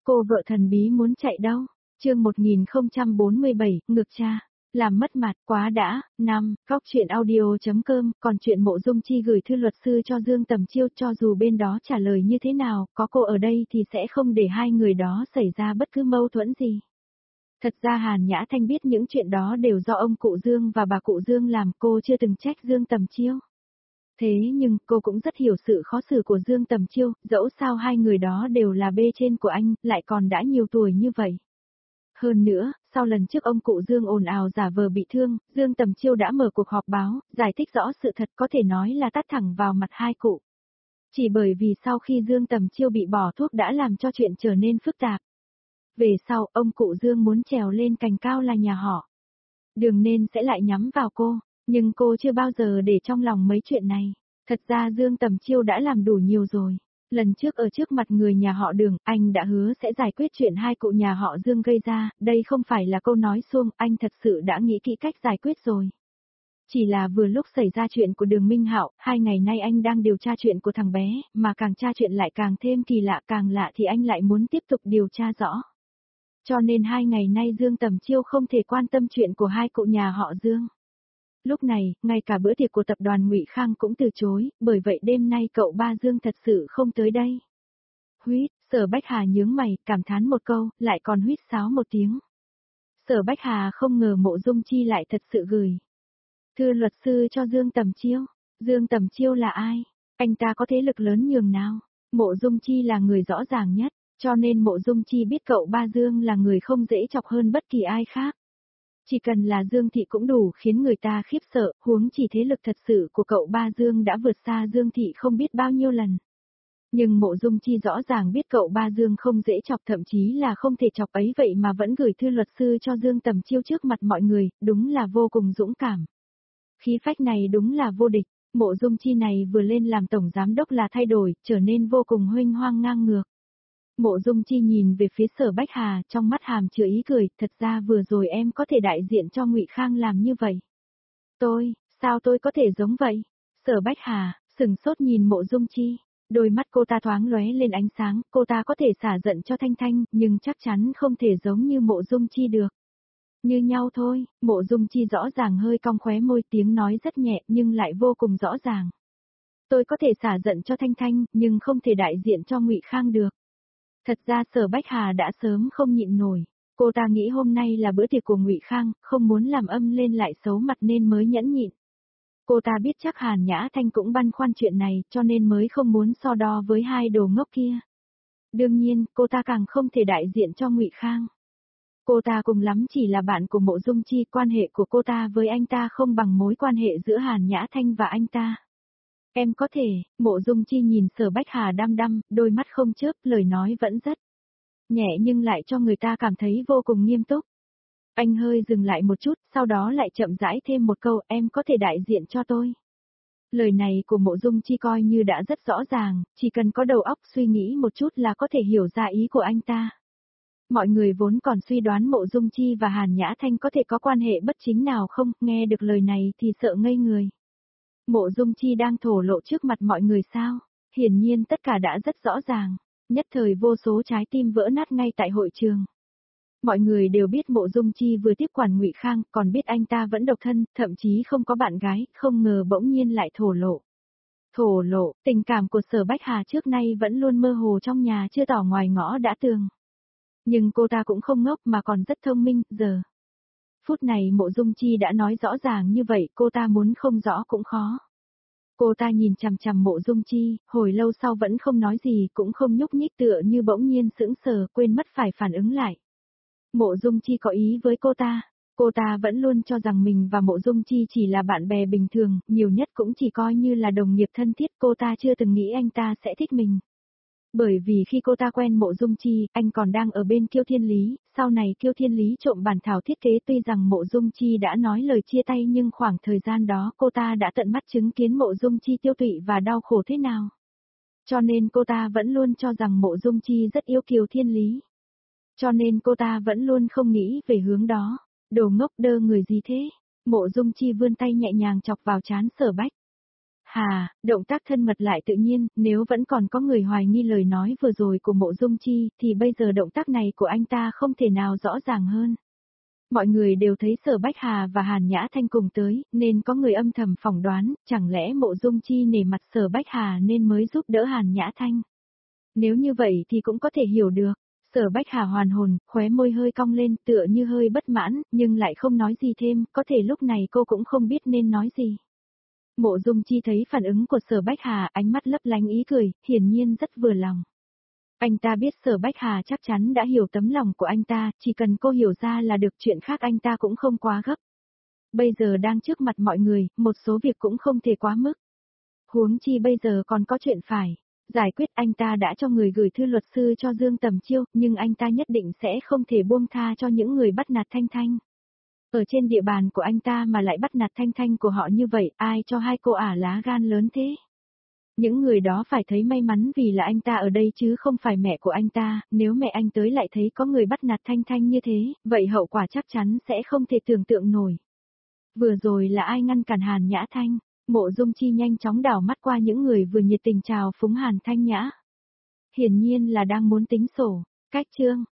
Cô vợ thần bí muốn chạy đâu? Chương 1047, ngược cha. Làm mất mặt quá đã. 5. Góc truyện audio.com. Còn chuyện Mộ Dung Chi gửi thư luật sư cho Dương Tầm Chiêu, cho dù bên đó trả lời như thế nào, có cô ở đây thì sẽ không để hai người đó xảy ra bất cứ mâu thuẫn gì. Thật ra Hàn Nhã Thanh biết những chuyện đó đều do ông cụ Dương và bà cụ Dương làm, cô chưa từng trách Dương Tầm Chiêu. Thế nhưng cô cũng rất hiểu sự khó xử của Dương Tầm Chiêu, dẫu sao hai người đó đều là bê trên của anh, lại còn đã nhiều tuổi như vậy. Hơn nữa, sau lần trước ông cụ Dương ồn ào giả vờ bị thương, Dương Tầm Chiêu đã mở cuộc họp báo, giải thích rõ sự thật, có thể nói là tát thẳng vào mặt hai cụ. Chỉ bởi vì sau khi Dương Tầm Chiêu bị bỏ thuốc đã làm cho chuyện trở nên phức tạp. Về sau, ông cụ Dương muốn trèo lên cành cao là nhà họ Đường nên sẽ lại nhắm vào cô, nhưng cô chưa bao giờ để trong lòng mấy chuyện này. Thật ra Dương Tầm Chiêu đã làm đủ nhiều rồi. Lần trước ở trước mặt người nhà họ Đường, anh đã hứa sẽ giải quyết chuyện hai cụ nhà họ Dương gây ra, đây không phải là câu nói suông, anh thật sự đã nghĩ kỹ cách giải quyết rồi. Chỉ là vừa lúc xảy ra chuyện của Đường Minh Hạo, 2 ngày nay anh đang điều tra chuyện của thằng bé, mà càng tra chuyện lại càng thêm kỳ lạ, càng lạ thì anh lại muốn tiếp tục điều tra rõ. Cho nên 2 ngày nay Dương Tầm Chiêu không thể quan tâm chuyện của hai cụ nhà họ Dương. Lúc này, ngay cả bữa tiệc của tập đoàn Ngụy Khang cũng từ chối, bởi vậy đêm nay cậu ba Dương thật sự không tới đây. Huýt, Sở Bách Hà nhướng mày, cảm thán một câu, lại còn huýt sáo một tiếng. Sở Bách Hà không ngờ Mộ Dung Chi lại thật sự gửi thư luật sư cho Dương Tầm Chiêu. Dương Tầm Chiêu là ai? Anh ta có thế lực lớn nhường nào? Mộ Dung Chi là người rõ ràng nhất, cho nên Mộ Dung Chi biết cậu ba Dương là người không dễ chọc hơn bất kỳ ai khác. Chỉ cần là Dương Thị cũng đủ khiến người ta khiếp sợ, huống chỉ thế lực thật sự của cậu ba Dương đã vượt xa Dương Thị không biết bao nhiêu lần. Nhưng Mộ Dung Chi rõ ràng biết cậu ba Dương không dễ chọc, thậm chí là không thể chọc ấy, vậy mà vẫn gửi thư luật sư cho Dương Tầm Chiêu trước mặt mọi người, đúng là vô cùng dũng cảm. Khí phách này đúng là vô địch. Mộ Dung Chi này vừa lên làm tổng giám đốc là thay đổi, trở nên vô cùng huênh hoang ngang ngược. Mộ Dung Chi nhìn về phía Sở Bách Hà, trong mắt hàm chứa ý cười, thật ra vừa rồi em có thể đại diện cho Ngụy Khang làm như vậy. Sao tôi có thể giống vậy? Sở Bách Hà sừng sốt nhìn Mộ Dung Chi, đôi mắt cô ta thoáng lóe lên ánh sáng, cô ta có thể xả giận cho Thanh Thanh, nhưng chắc chắn không thể giống như Mộ Dung Chi được. Như nhau thôi. Mộ Dung Chi rõ ràng hơi cong khóe môi, tiếng nói rất nhẹ nhưng lại vô cùng rõ ràng. Tôi có thể xả giận cho Thanh Thanh, nhưng không thể đại diện cho Ngụy Khang được. Thật ra Sở Bách Hà đã sớm không nhịn nổi, cô ta nghĩ hôm nay là bữa tiệc của Ngụy Khang, không muốn làm âm lên lại xấu mặt nên mới nhẫn nhịn. Cô ta biết chắc Hàn Nhã Thanh cũng băn khoăn chuyện này, cho nên mới không muốn so đo với hai đồ ngốc kia. Đương nhiên, cô ta càng không thể đại diện cho Ngụy Khang. Cô ta cùng lắm chỉ là bạn của Mộ Dung Chi, quan hệ của cô ta với anh ta không bằng mối quan hệ giữa Hàn Nhã Thanh và anh ta. Em có thể. Mộ Dung Chi nhìn Sở Bách Hà đăm đăm, đôi mắt không chớp, lời nói vẫn rất nhẹ nhưng lại cho người ta cảm thấy vô cùng nghiêm túc. Anh hơi dừng lại một chút, sau đó lại chậm rãi thêm một câu, em có thể đại diện cho tôi. Lời này của Mộ Dung Chi coi như đã rất rõ ràng, chỉ cần có đầu óc suy nghĩ một chút là có thể hiểu ra ý của anh ta. Mọi người vốn còn suy đoán Mộ Dung Chi và Hàn Nhã Thanh có thể có quan hệ bất chính nào không, nghe được lời này thì sợ ngây người. Mộ Dung Chi đang thổ lộ trước mặt mọi người sao? Hiển nhiên tất cả đã rất rõ ràng, nhất thời vô số trái tim vỡ nát ngay tại hội trường. Mọi người đều biết Mộ Dung Chi vừa tiếp quản Ngụy Khang, còn biết anh ta vẫn độc thân, thậm chí không có bạn gái, không ngờ bỗng nhiên lại thổ lộ. Thổ lộ, tình cảm của Sở Bách Hà trước nay vẫn luôn mơ hồ trong nhà, chưa tỏ ngoài ngõ đã tường. Nhưng cô ta cũng không ngốc mà còn rất thông minh, giờ. Phút này Mộ Dung Chi đã nói rõ ràng như vậy, cô ta muốn không rõ cũng khó. Cô ta nhìn chằm chằm Mộ Dung Chi, hồi lâu sau vẫn không nói gì, cũng không nhúc nhích, tựa như bỗng nhiên sững sờ, quên mất phải phản ứng lại. Mộ Dung Chi có ý với cô ta vẫn luôn cho rằng mình và Mộ Dung Chi chỉ là bạn bè bình thường, nhiều nhất cũng chỉ coi như là đồng nghiệp thân thiết, cô ta chưa từng nghĩ anh ta sẽ thích mình. Bởi vì khi cô ta quen Mộ Dung Chi, anh còn đang ở bên Kiêu Thiên Lý, sau này Kiêu Thiên Lý trộm bản thảo thiết kế, tuy rằng Mộ Dung Chi đã nói lời chia tay nhưng khoảng thời gian đó cô ta đã tận mắt chứng kiến Mộ Dung Chi tiêu tụy và đau khổ thế nào. Cho nên cô ta vẫn luôn cho rằng Mộ Dung Chi rất yêu Kiều Thiên Lý. Cho nên cô ta vẫn luôn không nghĩ về hướng đó. Đồ ngốc đơ người gì thế? Mộ Dung Chi vươn tay nhẹ nhàng chọc vào trán Sở Bách Động tác thân mật lại tự nhiên, nếu vẫn còn có người hoài nghi lời nói vừa rồi của Mộ Dung Chi, thì bây giờ động tác này của anh ta không thể nào rõ ràng hơn. Mọi người đều thấy Sở Bách Hà và Hàn Nhã Thanh cùng tới, nên có người âm thầm phỏng đoán, chẳng lẽ Mộ Dung Chi nể mặt Sở Bách Hà nên mới giúp đỡ Hàn Nhã Thanh. Nếu như vậy thì cũng có thể hiểu được. Sở Bách Hà hoàn hồn, khóe môi hơi cong lên tựa như hơi bất mãn, nhưng lại không nói gì thêm, có thể lúc này cô cũng không biết nên nói gì. Mộ Dung Chi thấy phản ứng của Sở Bách Hà, ánh mắt lấp lánh ý cười, hiển nhiên rất vừa lòng. Anh ta biết Sở Bách Hà chắc chắn đã hiểu tấm lòng của anh ta, chỉ cần cô hiểu ra là được, chuyện khác anh ta cũng không quá gấp. Bây giờ đang trước mặt mọi người, một số việc cũng không thể quá mức. Huống chi bây giờ còn có chuyện phải giải quyết, anh ta đã cho người gửi thư luật sư cho Dương Tầm Chiêu, nhưng anh ta nhất định sẽ không thể buông tha cho những người bắt nạt Thanh Thanh. Ở trên địa bàn của anh ta mà lại bắt nạt Thanh Thanh của họ như vậy, ai cho hai cô ả lá gan lớn thế? Những người đó phải thấy may mắn vì là anh ta ở đây chứ không phải mẹ của anh ta, nếu mẹ anh tới lại thấy có người bắt nạt Thanh Thanh như thế, vậy hậu quả chắc chắn sẽ không thể tưởng tượng nổi. Vừa rồi là ai ngăn cản Hàn Nhã Thanh? Mộ Dung Chi nhanh chóng đảo mắt qua những người vừa nhiệt tình chào phúng Hàn Thanh Nhã. Hiển nhiên là đang muốn tính sổ. Cách chương